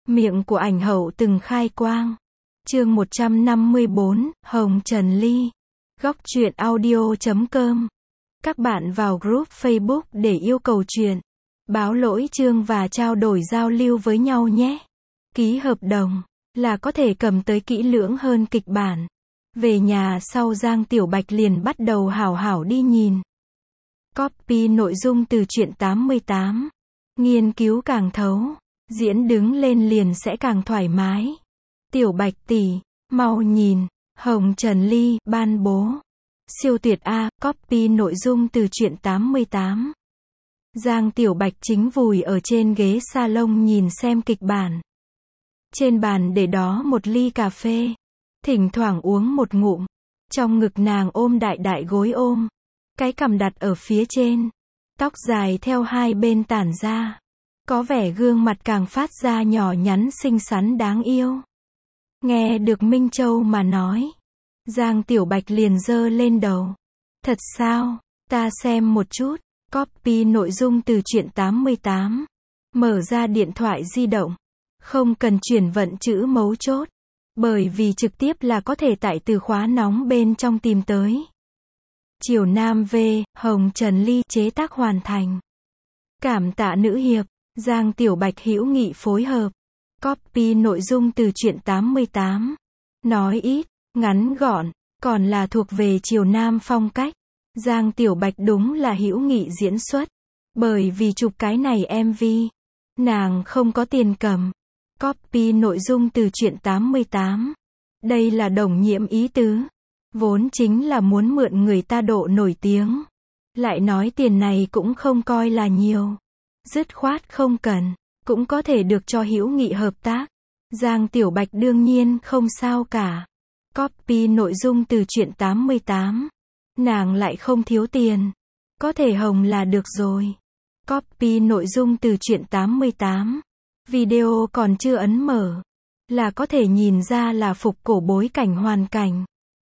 Miệng của ảnh hậu từng khai quang. Chương 154, Hồng Trần Ly. Góc truyện audio.com. Các bạn vào group Facebook để yêu cầu truyện, báo lỗi chương và trao đổi giao lưu với nhau nhé. Ký hợp đồng là có thể cầm tới kỹ lưỡng hơn kịch bản. Về nhà sau Giang Tiểu Bạch liền bắt đầu hảo hảo đi nhìn. Copy nội dung từ truyện 88. Nghiên cứu càng thấu, diễn đứng lên liền sẽ càng thoải mái. Tiểu Bạch tỷ, mau nhìn, Hồng Trần Ly, ban bố. Siêu tuyệt a, copy nội dung từ truyện 88. Giang Tiểu Bạch chính vùi ở trên ghế salon nhìn xem kịch bản. Trên bàn để đó một ly cà phê. Thỉnh thoảng uống một ngụm. Trong ngực nàng ôm đại đại gối ôm. Cái cằm đặt ở phía trên. Tóc dài theo hai bên tản ra. Có vẻ gương mặt càng phát ra nhỏ nhắn xinh xắn đáng yêu. Nghe được Minh Châu mà nói. Giang Tiểu Bạch liền giơ lên đầu. Thật sao? Ta xem một chút. Copy nội dung từ truyện 88. Mở ra điện thoại di động. Không cần chuyển vận chữ mấu chốt. Bởi vì trực tiếp là có thể tại từ khóa nóng bên trong tìm tới. Triều Nam V, Hồng Trần Ly chế tác hoàn thành. Cảm tạ nữ hiệp. Giang Tiểu Bạch hữu nghị phối hợp. Copy nội dung từ truyện 88. Nói ít, ngắn gọn, còn là thuộc về Triều Nam phong cách. Giang Tiểu Bạch đúng là hữu nghị diễn xuất. Bởi vì chụp cái này MV, nàng không có tiền cầm. Copy nội dung từ truyện 88. Đây là đồng nhiễm ý tứ. Vốn chính là muốn mượn người ta độ nổi tiếng. Lại nói tiền này cũng không coi là nhiều. Dứt khoát không cần, cũng có thể được cho hữu nghị hợp tác. Giang Tiểu Bạch đương nhiên không sao cả. Copy nội dung từ truyện 88. Nàng lại không thiếu tiền. Có thể hồng là được rồi. Copy nội dung từ truyện 88. Video còn chưa ấn mở. Là có thể nhìn ra là phục cổ bối cảnh hoàn cảnh.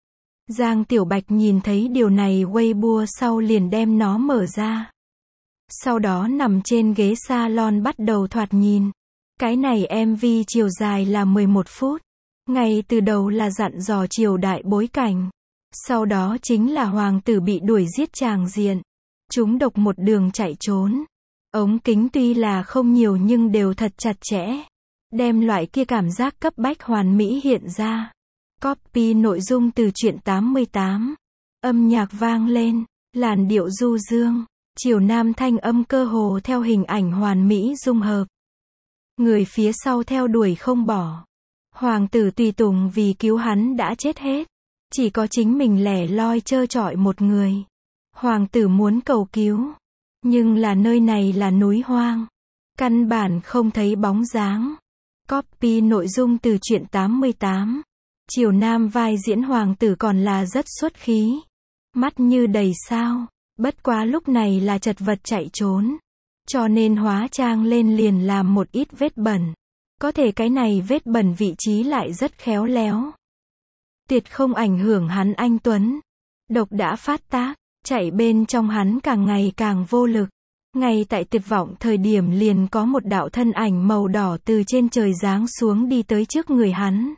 Giang Tiểu Bạch nhìn thấy điều này Weibo sau liền đem nó mở ra. Sau đó nằm trên ghế salon bắt đầu thoạt nhìn. Cái này MV chiều dài là 11 phút. Ngay từ đầu là dặn dò triều đại bối cảnh. Sau đó chính là hoàng tử bị đuổi giết tràng diện. Chúng độc một đường chạy trốn. Ống kính tuy là không nhiều nhưng đều thật chặt chẽ. Đem loại kia cảm giác cấp bách hoàn mỹ hiện ra. Copy nội dung từ truyện 88. Âm nhạc vang lên, làn điệu du dương. Triều Nam thanh âm cơ hồ theo hình ảnh hoàn mỹ dung hợp. Người phía sau theo đuổi không bỏ. Hoàng tử tùy tùng vì cứu hắn đã chết hết. Chỉ có chính mình lẻ loi trơ trọi một người. Hoàng tử muốn cầu cứu. Nhưng là nơi này là núi hoang. Căn bản không thấy bóng dáng. Copy nội dung từ truyện 88. Triều Nam vai diễn hoàng tử còn là rất xuất khí. Mắt như đầy sao. Bất quá lúc này là chật vật chạy trốn. Cho nên hóa trang lên liền làm một ít vết bẩn. Có thể cái này vết bẩn vị trí lại rất khéo léo. Tuyệt không ảnh hưởng hắn anh tuấn. Độc đã phát tác. Chạy bên trong hắn càng ngày càng vô lực. Ngay tại tuyệt vọng thời điểm liền có một đạo thân ảnh màu đỏ từ trên trời giáng xuống đi tới trước người hắn.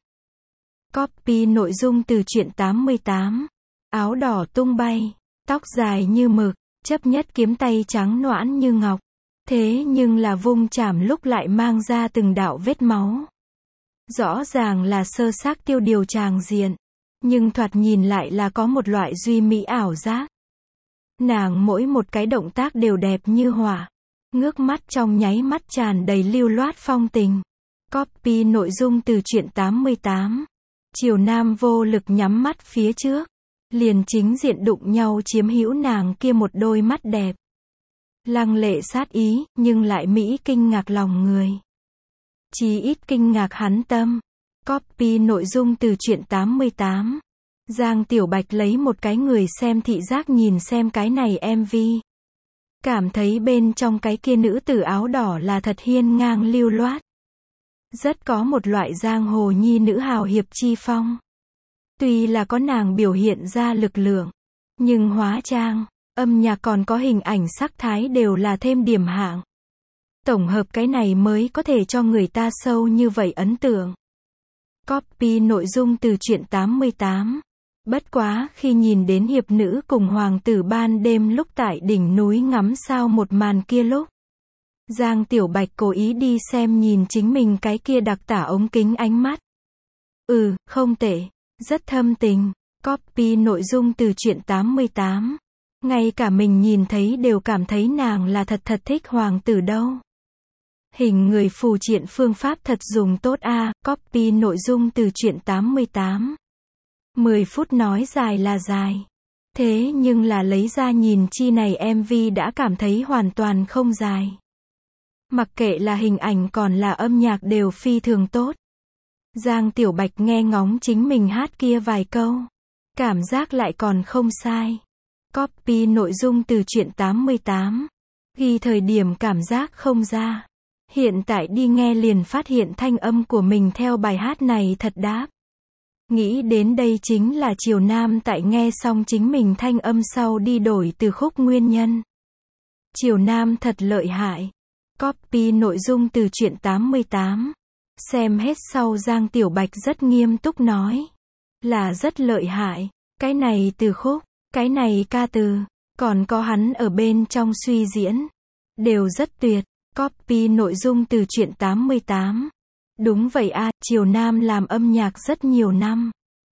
Copy nội dung từ truyện 88. Áo đỏ tung bay. Tóc dài như mực, chấp nhất kiếm tay trắng nõn như ngọc. Thế nhưng là vung chảm lúc lại mang ra từng đạo vết máu. Rõ ràng là sơ xác tiêu điều tràng diện. Nhưng thoạt nhìn lại là có một loại duy mỹ ảo giác. Nàng mỗi một cái động tác đều đẹp như họa. Ngước mắt trong nháy mắt tràn đầy lưu loát phong tình. Copy nội dung từ truyện 88. Triều Nam vô lực nhắm mắt phía trước. Liền chính diện đụng nhau chiếm hữu nàng kia một đôi mắt đẹp. Lăng lệ sát ý, nhưng lại mỹ kinh ngạc lòng người. Chí ít kinh ngạc hắn tâm. Copy nội dung từ truyện 88. Giang Tiểu Bạch lấy một cái người xem thị giác nhìn xem cái này MV. Cảm thấy bên trong cái kia nữ tử áo đỏ là thật hiên ngang lưu loát. Rất có một loại giang hồ nhi nữ hào hiệp chi phong. Tuy là có nàng biểu hiện ra lực lượng, nhưng hóa trang, âm nhạc còn có hình ảnh sắc thái đều là thêm điểm hạng. Tổng hợp cái này mới có thể cho người ta sâu như vậy ấn tượng. Copy nội dung từ truyện 88. Bất quá, khi nhìn đến hiệp nữ cùng hoàng tử ban đêm lúc tại đỉnh núi ngắm sao một màn kia lúc, Giang Tiểu Bạch cố ý đi xem nhìn chính mình cái kia đặc tả ống kính ánh mắt. Không tệ, rất thâm tình. Copy nội dung từ truyện 88. Ngay cả mình nhìn thấy đều cảm thấy nàng là thật thích hoàng tử đâu. Hình người phù triện phương pháp thật dùng tốt a. Copy nội dung từ truyện 88. 10 phút nói dài là dài. Thế nhưng là lấy ra nhìn chi này MV đã cảm thấy hoàn toàn không dài. Mặc kệ là hình ảnh còn là âm nhạc đều phi thường tốt. Giang Tiểu Bạch nghe ngóng chính mình hát kia vài câu. Cảm giác lại còn không sai. Copy nội dung từ truyện 88. Ghi thời điểm cảm giác không ra. Hiện tại đi nghe liền phát hiện thanh âm của mình theo bài hát này thật đáp. Nghĩ đến đây chính là Triều Nam tại nghe xong chính mình thanh âm sau đi đổi từ khúc nguyên nhân. Triều Nam thật lợi hại. Copy nội dung từ truyện 88. Xem hết sau Giang Tiểu Bạch rất nghiêm túc nói. Là rất lợi hại. Cái này từ khúc, cái này ca từ, còn có hắn ở bên trong suy diễn. Đều rất tuyệt. Copy nội dung từ truyện 88. Đúng vậy a, Triều Nam làm âm nhạc rất nhiều năm.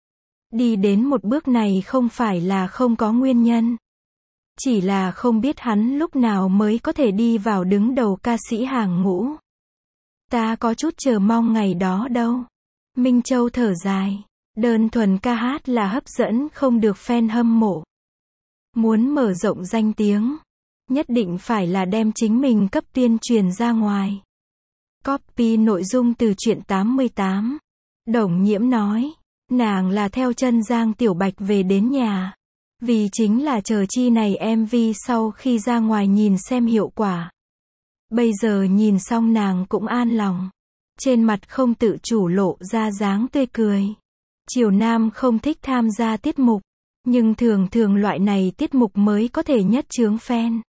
Đi đến một bước này không phải là không có nguyên nhân. Chỉ là không biết hắn lúc nào mới có thể đi vào đứng đầu ca sĩ hàng ngũ. Ta có chút chờ mong ngày đó đâu. Minh Châu thở dài. Đơn thuần ca hát là hấp dẫn không được fan hâm mộ. Muốn mở rộng danh tiếng, nhất định phải là đem chính mình cấp tuyên truyền ra ngoài. Copy nội dung từ truyện 88. Đồng Nhiễm nói, nàng là theo chân Giang Tiểu Bạch về đến nhà. Vì chính là chờ chi này MV sau khi ra ngoài nhìn xem hiệu quả. Bây giờ nhìn xong nàng cũng an lòng. Trên mặt không tự chủ lộ ra dáng tươi cười. Triều Nam không thích tham gia tiết mục. Nhưng thường loại này tiết mục mới có thể nhất chướng fan.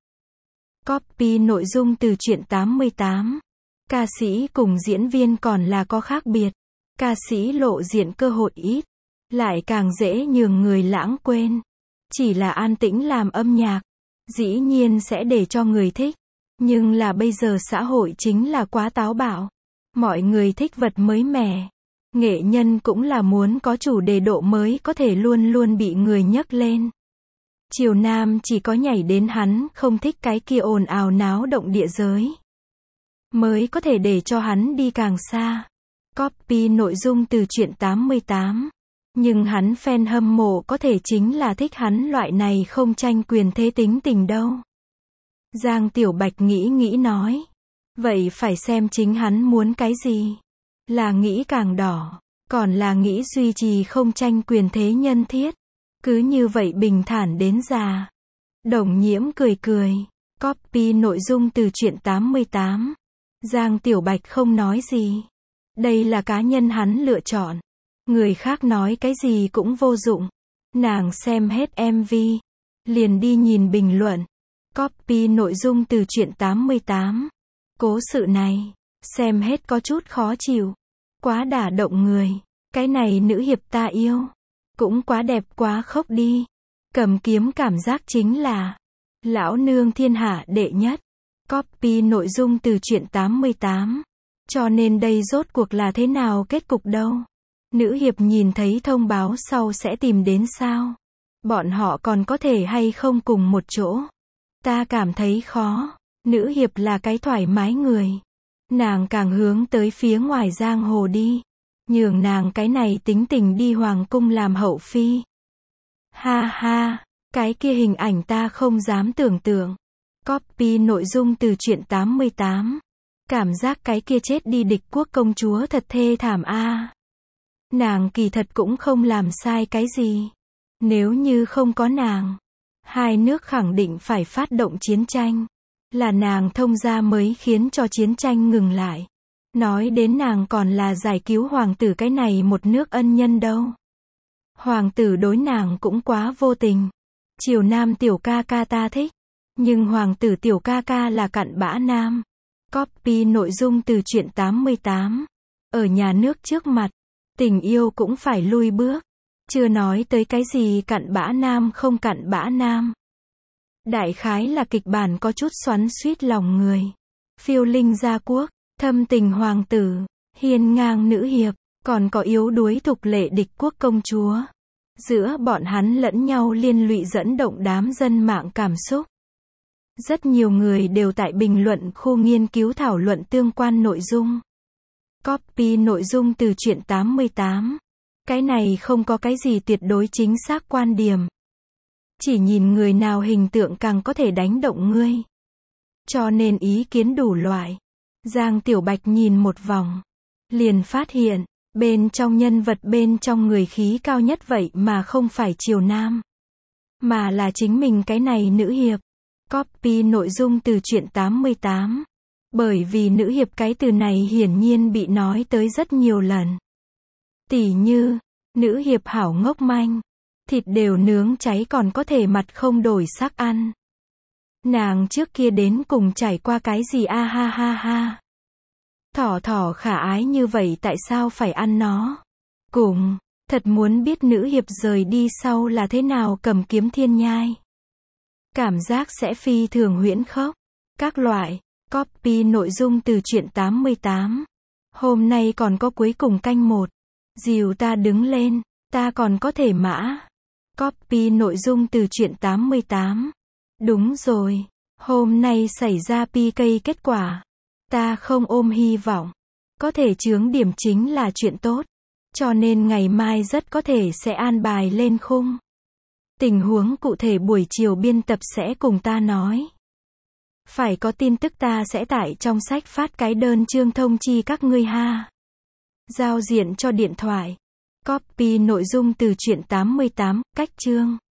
Copy nội dung từ truyện 88. Ca sĩ cùng diễn viên còn là có khác biệt. Ca sĩ lộ diện cơ hội ít, lại càng dễ nhường người lãng quên. Chỉ là an tĩnh làm âm nhạc, dĩ nhiên sẽ để cho người thích. Nhưng là bây giờ xã hội chính là quá táo bạo. Mọi người thích vật mới mẻ. Nghệ nhân cũng là muốn có chủ đề độ mới có thể luôn luôn bị người nhắc lên. Triều Nam chỉ có nhảy đến hắn không thích cái kia ồn ào náo động địa giới. Mới có thể để cho hắn đi càng xa. Copy nội dung từ truyện 88. Nhưng hắn fan hâm mộ có thể chính là thích hắn loại này không tranh quyền thế tính tình đâu. Giang Tiểu Bạch nghĩ nói. Vậy phải xem chính hắn muốn cái gì. Là nghĩ càng đỏ, còn là nghĩ duy trì không tranh quyền thế nhân thiết. Cứ như vậy bình thản đến già. Đồng Nhiễm cười. Copy nội dung từ truyện 88. Giang Tiểu Bạch không nói gì. Đây là cá nhân hắn lựa chọn. Người khác nói cái gì cũng vô dụng. Nàng xem hết MV. Liền đi nhìn bình luận. Copy nội dung từ truyện 88. Cố sự này, xem hết có chút khó chịu. Quá đả động người. Cái này nữ hiệp ta yêu. Cũng quá đẹp quá khốc đi. Cầm kiếm cảm giác chính là lão nương thiên hạ đệ nhất. Copy nội dung từ truyện 88. Cho nên đây rốt cuộc là thế nào kết cục đâu. Nữ hiệp nhìn thấy thông báo sau sẽ tìm đến sao? Bọn họ còn có thể hay không cùng một chỗ? Ta cảm thấy khó. Nữ hiệp là cái thoải mái người. Nàng càng hướng tới phía ngoài giang hồ đi. Nhường nàng cái này tính tình đi hoàng cung làm hậu phi. Ha ha, cái kia hình ảnh ta không dám tưởng tượng. Copy nội dung từ truyện 88. Cảm giác cái kia chết đi địch quốc công chúa thật thê thảm a. Nàng kỳ thật cũng không làm sai cái gì. Nếu như không có nàng, hai nước khẳng định phải phát động chiến tranh. Là nàng thông gia mới khiến cho chiến tranh ngừng lại. Nói đến nàng còn là giải cứu hoàng tử cái này một nước ân nhân đâu. Hoàng tử đối nàng cũng quá vô tình. Triều Nam tiểu ca ca ta thích. Nhưng hoàng tử tiểu ca ca là cặn bã nam. Copy nội dung từ truyện 88. Ở nhà nước trước mặt, tình yêu cũng phải lui bước. Chưa nói tới cái gì cặn bã nam không cặn bã nam. Đại khái là kịch bản có chút xoắn xuýt lòng người. Phiêu linh gia quốc, thâm tình hoàng tử, hiên ngang nữ hiệp, còn có yếu đuối thục lệ địch quốc công chúa. Giữa bọn hắn lẫn nhau liên lụy dẫn động đám dân mạng cảm xúc. Rất nhiều người đều tại bình luận khu nghiên cứu thảo luận tương quan nội dung. Copy nội dung từ truyện 88. Cái này không có cái gì tuyệt đối chính xác quan điểm. Chỉ nhìn người nào hình tượng càng có thể đánh động ngươi. Cho nên ý kiến đủ loại. Giang Tiểu Bạch nhìn một vòng, liền phát hiện, bên trong nhân vật bên trong người khí cao nhất vậy mà không phải Triều Nam, mà là chính mình cái này nữ hiệp. Copy nội dung từ truyện 88. Bởi vì nữ hiệp cái từ này hiển nhiên bị nói tới rất nhiều lần. Tỉ như, nữ hiệp hảo ngốc manh, thịt đều nướng cháy còn có thể mặt không đổi sắc ăn. Nàng trước kia đến cùng trải qua cái gì a ha ha ha. Thỏ thỏ khả ái như vậy tại sao phải ăn nó? Cùng, thật muốn biết nữ hiệp rời đi sau là thế nào cầm kiếm thiên nhai. Cảm giác sẽ phi thường huyễn khốc. Các loại, copy nội dung từ truyện 88. Hôm nay còn có cuối cùng canh 1. Dìu ta đứng lên, ta còn có thể mã. Copy nội dung từ truyện 88. Đúng rồi, hôm nay xảy ra PK kết quả. Ta không ôm hy vọng. Có thể chướng điểm chính là chuyện tốt. Cho nên ngày mai rất có thể sẽ an bài lên khung. Tình huống cụ thể buổi chiều biên tập sẽ cùng ta nói. Phải có tin tức ta sẽ tải trong sách phát cái đơn chương thông chi các ngươi ha. Giao diện cho điện thoại. Copy nội dung từ truyện 88, cách chương.